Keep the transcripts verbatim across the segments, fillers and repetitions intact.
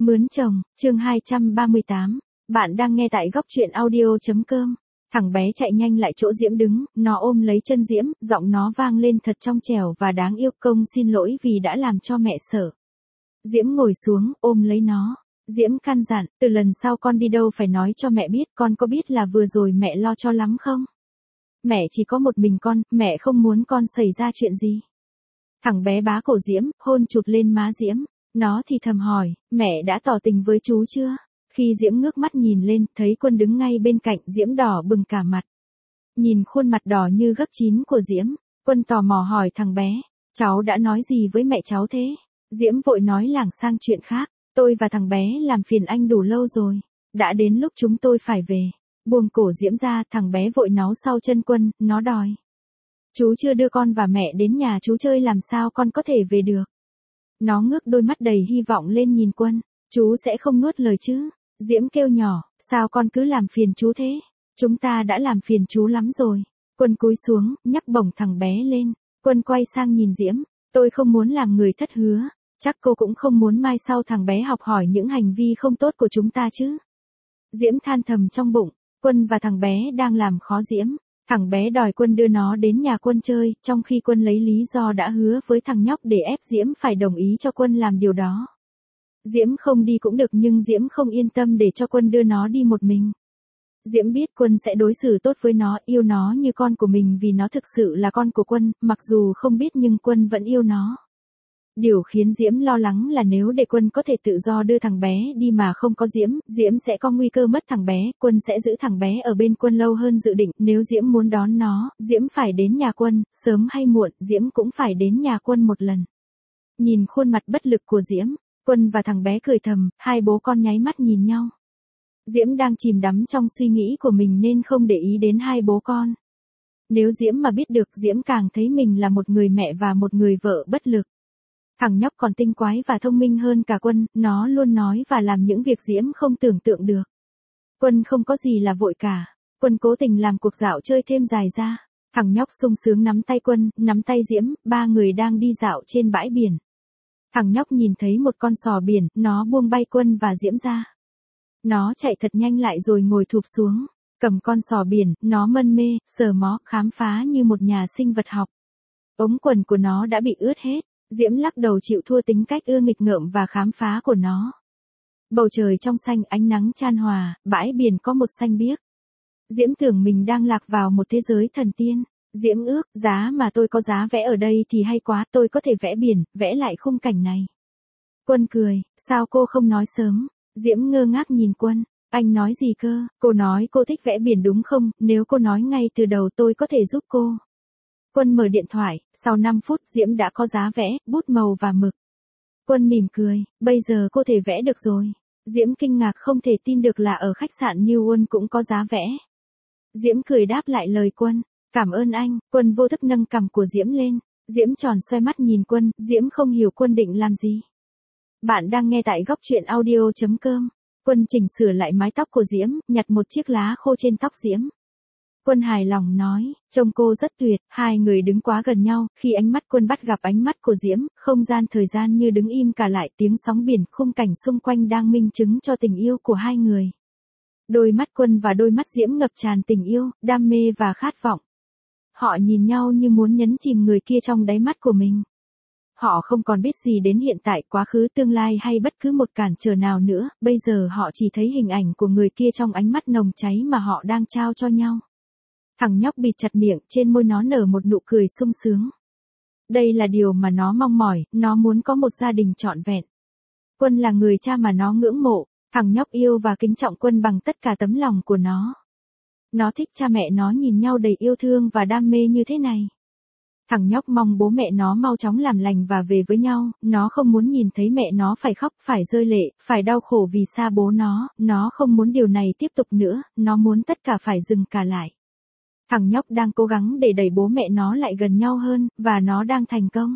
Mướn chồng, chương hai trăm ba mươi tám. Bạn đang nghe tại góc truyện audio.com. Thằng bé chạy nhanh lại chỗ Diễm đứng, nó ôm lấy chân Diễm, giọng nó vang lên thật trong trẻo và đáng yêu. Công xin lỗi vì đã làm cho mẹ sợ. Diễm ngồi xuống, ôm lấy nó. Diễm căn dặn, từ lần sau con đi đâu phải nói cho mẹ biết, con có biết là vừa rồi mẹ lo cho lắm không? Mẹ chỉ có một mình con, mẹ không muốn con xảy ra chuyện gì. Thằng bé bá cổ Diễm, hôn chụt lên má Diễm. Nó thì thầm hỏi, mẹ đã tỏ tình với chú chưa? Khi Diễm ngước mắt nhìn lên, thấy Quân đứng ngay bên cạnh, Diễm đỏ bừng cả mặt. Nhìn khuôn mặt đỏ như gấc chín của Diễm, Quân tò mò hỏi thằng bé, cháu đã nói gì với mẹ cháu thế? Diễm vội nói lảng sang chuyện khác, tôi và thằng bé làm phiền anh đủ lâu rồi, đã đến lúc chúng tôi phải về. Buông cổ Diễm ra, thằng bé vội náu sau chân Quân, nó đòi. Chú chưa đưa con và mẹ đến nhà chú chơi làm sao con có thể về được? Nó ngước đôi mắt đầy hy vọng lên nhìn Quân, chú sẽ không nuốt lời chứ? Diễm kêu nhỏ, sao con cứ làm phiền chú thế? Chúng ta đã làm phiền chú lắm rồi. Quân cúi xuống, nhấc bổng thằng bé lên. Quân quay sang nhìn Diễm, tôi không muốn làm người thất hứa, chắc cô cũng không muốn mai sau thằng bé học hỏi những hành vi không tốt của chúng ta chứ? Diễm than thầm trong bụng, Quân và thằng bé đang làm khó Diễm. Thằng bé đòi Quân đưa nó đến nhà Quân chơi, trong khi Quân lấy lý do đã hứa với thằng nhóc để ép Diễm phải đồng ý cho Quân làm điều đó. Diễm không đi cũng được nhưng Diễm không yên tâm để cho Quân đưa nó đi một mình. Diễm biết Quân sẽ đối xử tốt với nó, yêu nó như con của mình vì nó thực sự là con của Quân, mặc dù không biết nhưng Quân vẫn yêu nó. Điều khiến Diễm lo lắng là nếu để Quân có thể tự do đưa thằng bé đi mà không có Diễm, Diễm sẽ có nguy cơ mất thằng bé, Quân sẽ giữ thằng bé ở bên Quân lâu hơn dự định, nếu Diễm muốn đón nó, Diễm phải đến nhà Quân, sớm hay muộn, Diễm cũng phải đến nhà Quân một lần. Nhìn khuôn mặt bất lực của Diễm, Quân và thằng bé cười thầm, hai bố con nháy mắt nhìn nhau. Diễm đang chìm đắm trong suy nghĩ của mình nên không để ý đến hai bố con. Nếu Diễm mà biết được, Diễm càng thấy mình là một người mẹ và một người vợ bất lực. Thằng nhóc còn tinh quái và thông minh hơn cả Quân, nó luôn nói và làm những việc Diễm không tưởng tượng được. Quân không có gì là vội cả. Quân cố tình làm cuộc dạo chơi thêm dài ra. Thằng nhóc sung sướng nắm tay Quân, nắm tay Diễm, ba người đang đi dạo trên bãi biển. Thằng nhóc nhìn thấy một con sò biển, nó buông bay Quân và Diễm ra. Nó chạy thật nhanh lại rồi ngồi thụp xuống, cầm con sò biển, nó mân mê, sờ mó, khám phá như một nhà sinh vật học. Ống quần của nó đã bị ướt hết. Diễm lắc đầu chịu thua tính cách ưa nghịch ngợm và khám phá của nó. Bầu trời trong xanh, ánh nắng chan hòa, bãi biển có một xanh biếc. Diễm tưởng mình đang lạc vào một thế giới thần tiên. Diễm ước, giá mà tôi có giá vẽ ở đây thì hay quá, tôi có thể vẽ biển, vẽ lại khung cảnh này. Quân cười, sao cô không nói sớm? Diễm ngơ ngác nhìn Quân, anh nói gì cơ? Cô nói cô thích vẽ biển đúng không? Nếu cô nói ngay từ đầu tôi có thể giúp cô. Quân mở điện thoại, sau năm phút Diễm đã có giá vẽ, bút màu và mực. Quân mỉm cười, bây giờ cô thể vẽ được rồi. Diễm kinh ngạc không thể tin được là ở khách sạn New World cũng có giá vẽ. Diễm cười đáp lại lời Quân, cảm ơn anh. Quân vô thức nâng cằm của Diễm lên. Diễm tròn xoay mắt nhìn Quân, Diễm không hiểu Quân định làm gì. Bạn đang nghe tại góc truyện audio.com. Quân chỉnh sửa lại mái tóc của Diễm, nhặt một chiếc lá khô trên tóc Diễm. Quân hài lòng nói, trông cô rất tuyệt. Hai người đứng quá gần nhau, khi ánh mắt Quân bắt gặp ánh mắt của Diễm, không gian thời gian như đứng im cả lại, tiếng sóng biển, khung cảnh xung quanh đang minh chứng cho tình yêu của hai người. Đôi mắt Quân và đôi mắt Diễm ngập tràn tình yêu, đam mê và khát vọng. Họ nhìn nhau như muốn nhấn chìm người kia trong đáy mắt của mình. Họ không còn biết gì đến hiện tại, quá khứ, tương lai hay bất cứ một cản trở nào nữa, bây giờ họ chỉ thấy hình ảnh của người kia trong ánh mắt nồng cháy mà họ đang trao cho nhau. Thằng nhóc bịt chặt miệng, trên môi nó nở một nụ cười sung sướng. Đây là điều mà nó mong mỏi, nó muốn có một gia đình trọn vẹn. Quân là người cha mà nó ngưỡng mộ, thằng nhóc yêu và kính trọng Quân bằng tất cả tấm lòng của nó. Nó thích cha mẹ nó nhìn nhau đầy yêu thương và đam mê như thế này. Thằng nhóc mong bố mẹ nó mau chóng làm lành và về với nhau, nó không muốn nhìn thấy mẹ nó phải khóc, phải rơi lệ, phải đau khổ vì xa bố nó, nó không muốn điều này tiếp tục nữa, nó muốn tất cả phải dừng cả lại. Thằng nhóc đang cố gắng để đẩy bố mẹ nó lại gần nhau hơn, và nó đang thành công.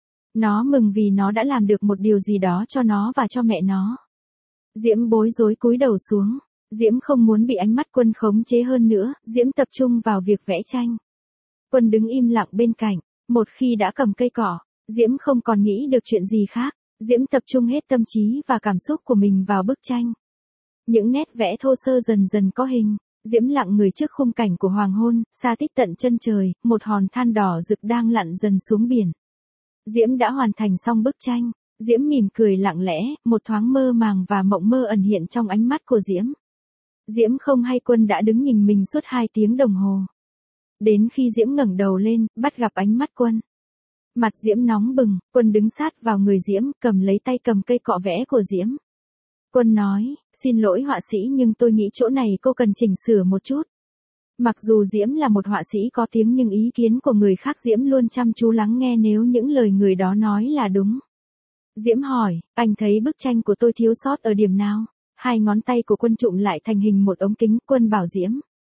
Nó mừng vì nó đã làm được một điều gì đó cho nó và cho mẹ nó. Diễm bối rối cúi đầu xuống. Diễm không muốn bị ánh mắt Quân khống chế hơn nữa, Diễm tập trung vào việc vẽ tranh. Quân đứng im lặng bên cạnh, một khi đã cầm cây cỏ, Diễm không còn nghĩ được chuyện gì khác. Diễm tập trung hết tâm trí và cảm xúc của mình vào bức tranh. Những nét vẽ thô sơ dần dần có hình. Diễm lặng người trước khung cảnh của hoàng hôn, xa tít tận chân trời, một hòn than đỏ rực đang lặn dần xuống biển. Diễm đã hoàn thành xong bức tranh. Diễm mỉm cười lặng lẽ, một thoáng mơ màng và mộng mơ ẩn hiện trong ánh mắt của Diễm. Diễm không hay Quân đã đứng nhìn mình suốt hai tiếng đồng hồ. Đến khi Diễm ngẩng đầu lên, bắt gặp ánh mắt Quân. Mặt Diễm nóng bừng, Quân đứng sát vào người Diễm, cầm lấy tay cầm cây cọ vẽ của Diễm. Quân nói, xin lỗi họa sĩ nhưng tôi nghĩ chỗ này cô cần chỉnh sửa một chút. Mặc dù Diễm là một họa sĩ có tiếng nhưng ý kiến của người khác Diễm luôn chăm chú lắng nghe nếu những lời người đó nói là đúng. Diễm hỏi, anh thấy bức tranh của tôi thiếu sót ở điểm nào? Hai ngón tay của Quân trụm lại thành hình một ống kính. Quân bảo Diễm.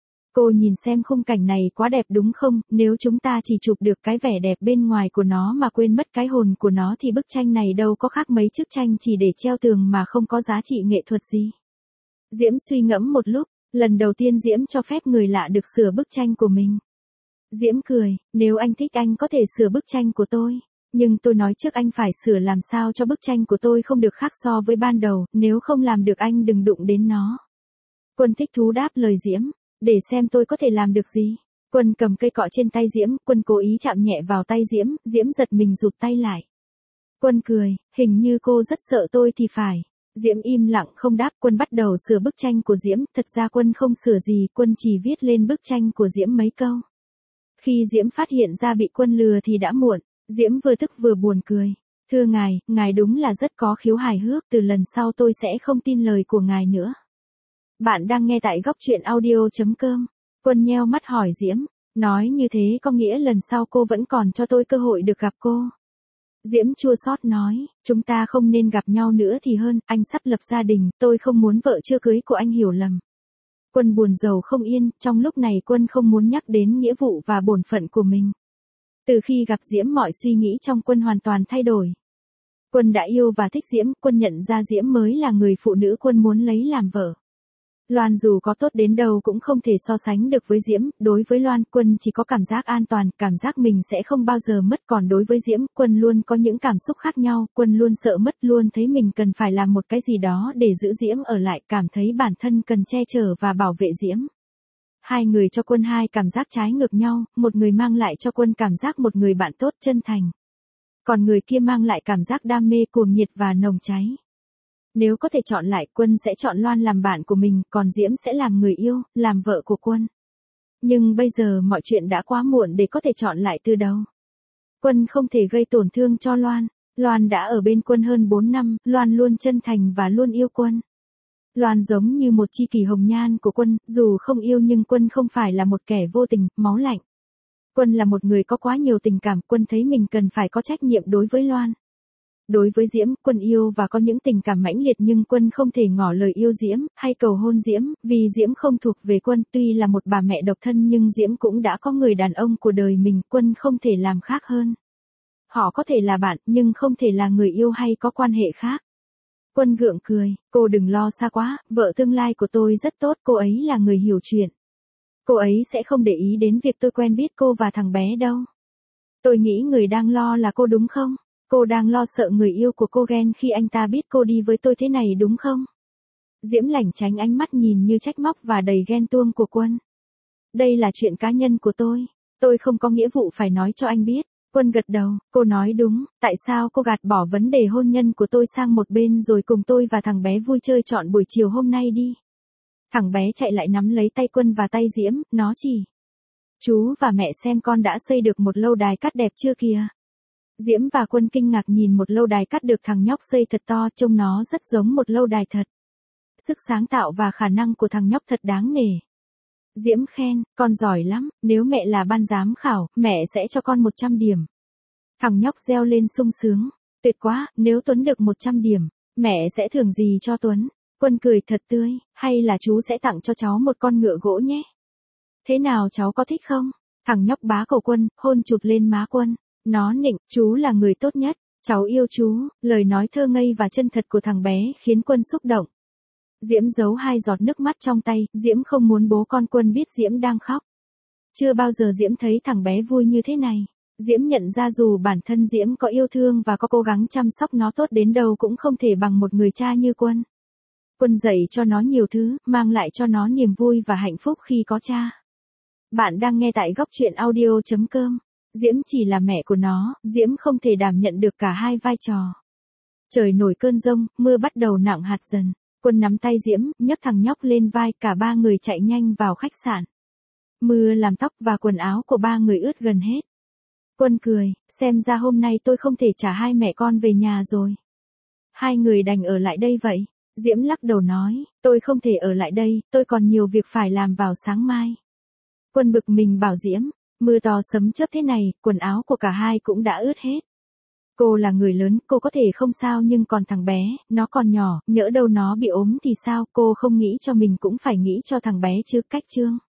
Cô nhìn xem khung cảnh này quá đẹp đúng không? Nếu chúng ta chỉ chụp được cái vẻ đẹp bên ngoài của nó mà quên mất cái hồn của nó thì bức tranh này đâu có khác mấy chiếc tranh chỉ để treo tường mà không có giá trị nghệ thuật gì. Diễm suy ngẫm một lúc, lần đầu tiên Diễm cho phép người lạ được sửa bức tranh của mình. Diễm cười, nếu anh thích anh có thể sửa bức tranh của tôi. Nhưng tôi nói trước anh phải sửa làm sao cho bức tranh của tôi không được khác so với ban đầu, nếu không làm được anh đừng đụng đến nó. Quân thích thú đáp lời Diễm, để xem tôi có thể làm được gì. Quân cầm cây cọ trên tay Diễm, Quân cố ý chạm nhẹ vào tay Diễm, Diễm giật mình rụt tay lại. Quân cười, hình như cô rất sợ tôi thì phải. Diễm im lặng không đáp. Quân bắt đầu sửa bức tranh của Diễm, thật ra Quân không sửa gì, Quân chỉ viết lên bức tranh của Diễm mấy câu. Khi Diễm phát hiện ra bị Quân lừa thì đã muộn. Diễm vừa tức vừa buồn cười. Thưa ngài, ngài đúng là rất có khiếu hài hước, từ lần sau tôi sẽ không tin lời của ngài nữa. Bạn đang nghe tại góc truyện audio chấm com. Quân nheo mắt hỏi Diễm, nói như thế có nghĩa lần sau cô vẫn còn cho tôi cơ hội được gặp cô. Diễm chua xót nói, chúng ta không nên gặp nhau nữa thì hơn, anh sắp lập gia đình, tôi không muốn vợ chưa cưới của anh hiểu lầm. Quân buồn rầu không yên, trong lúc này Quân không muốn nhắc đến nghĩa vụ và bổn phận của mình. Từ khi gặp Diễm mọi suy nghĩ trong Quân hoàn toàn thay đổi. Quân đã yêu và thích Diễm, Quân nhận ra Diễm mới là người phụ nữ Quân muốn lấy làm vợ. Loan dù có tốt đến đâu cũng không thể so sánh được với Diễm, đối với Loan, Quân chỉ có cảm giác an toàn, cảm giác mình sẽ không bao giờ mất, còn đối với Diễm, Quân luôn có những cảm xúc khác nhau, Quân luôn sợ mất, luôn thấy mình cần phải làm một cái gì đó để giữ Diễm ở lại, cảm thấy bản thân cần che chở và bảo vệ Diễm. Hai người cho Quân hai cảm giác trái ngược nhau, một người mang lại cho Quân cảm giác một người bạn tốt chân thành. Còn người kia mang lại cảm giác đam mê cuồng nhiệt và nồng cháy. Nếu có thể chọn lại, Quân sẽ chọn Loan làm bạn của mình, còn Diễm sẽ làm người yêu, làm vợ của Quân. Nhưng bây giờ mọi chuyện đã quá muộn để có thể chọn lại từ đầu. Quân không thể gây tổn thương cho Loan. Loan đã ở bên Quân hơn bốn năm, Loan luôn chân thành và luôn yêu Quân. Loan giống như một chi kỷ hồng nhan của Quân, dù không yêu nhưng Quân không phải là một kẻ vô tình, máu lạnh. Quân là một người có quá nhiều tình cảm, Quân thấy mình cần phải có trách nhiệm đối với Loan. Đối với Diễm, Quân yêu và có những tình cảm mãnh liệt nhưng Quân không thể ngỏ lời yêu Diễm, hay cầu hôn Diễm, vì Diễm không thuộc về Quân, tuy là một bà mẹ độc thân nhưng Diễm cũng đã có người đàn ông của đời mình, Quân không thể làm khác hơn. Họ có thể là bạn, nhưng không thể là người yêu hay có quan hệ khác. Quân gượng cười, cô đừng lo xa quá, vợ tương lai của tôi rất tốt, cô ấy là người hiểu chuyện. Cô ấy sẽ không để ý đến việc tôi quen biết cô và thằng bé đâu. Tôi nghĩ người đang lo là cô đúng không? Cô đang lo sợ người yêu của cô ghen khi anh ta biết cô đi với tôi thế này đúng không? Diễm lảng tránh ánh mắt nhìn như trách móc và đầy ghen tuông của Quân. Đây là chuyện cá nhân của tôi. Tôi không có nghĩa vụ phải nói cho anh biết. Quân gật đầu, cô nói đúng, tại sao cô gạt bỏ vấn đề hôn nhân của tôi sang một bên rồi cùng tôi và thằng bé vui chơi trọn buổi chiều hôm nay đi. Thằng bé chạy lại nắm lấy tay Quân và tay Diễm, nó chỉ. Chú và mẹ xem con đã xây được một lâu đài cát đẹp chưa kìa. Diễm và Quân kinh ngạc nhìn một lâu đài cát được thằng nhóc xây thật to, trông nó rất giống một lâu đài thật. Sức sáng tạo và khả năng của thằng nhóc thật đáng nể. Diễm khen, con giỏi lắm, nếu mẹ là ban giám khảo, mẹ sẽ cho con một trăm điểm. Thằng nhóc reo lên sung sướng, tuyệt quá, nếu Tuấn được một trăm điểm, mẹ sẽ thưởng gì cho Tuấn? Quân cười thật tươi, hay là chú sẽ tặng cho cháu một con ngựa gỗ nhé? Thế nào cháu có thích không? Thằng nhóc bá cầu Quân, hôn chụt lên má Quân. Nó nịnh, chú là người tốt nhất, cháu yêu chú, lời nói thơ ngây và chân thật của thằng bé khiến Quân xúc động. Diễm giấu hai giọt nước mắt trong tay, Diễm không muốn bố con Quân biết Diễm đang khóc. Chưa bao giờ Diễm thấy thằng bé vui như thế này. Diễm nhận ra dù bản thân Diễm có yêu thương và có cố gắng chăm sóc nó tốt đến đâu cũng không thể bằng một người cha như Quân. Quân dạy cho nó nhiều thứ, mang lại cho nó niềm vui và hạnh phúc khi có cha. Bạn đang nghe tại góc truyện audio chấm com. Diễm chỉ là mẹ của nó, Diễm không thể đảm nhận được cả hai vai trò. Trời nổi cơn giông, mưa bắt đầu nặng hạt dần. Quân nắm tay Diễm, nhấc thằng nhóc lên vai, cả ba người chạy nhanh vào khách sạn. Mưa làm tóc và quần áo của ba người ướt gần hết. Quân cười, xem ra hôm nay tôi không thể trả hai mẹ con về nhà rồi. Hai người đành ở lại đây vậy. Diễm lắc đầu nói, tôi không thể ở lại đây, tôi còn nhiều việc phải làm vào sáng mai. Quân bực mình bảo Diễm, mưa to sấm chớp thế này, quần áo của cả hai cũng đã ướt hết. Cô là người lớn, cô có thể không sao nhưng còn thằng bé, nó còn nhỏ, nhỡ đâu nó bị ốm thì sao, cô không nghĩ cho mình cũng phải nghĩ cho thằng bé chứ. Cách chương.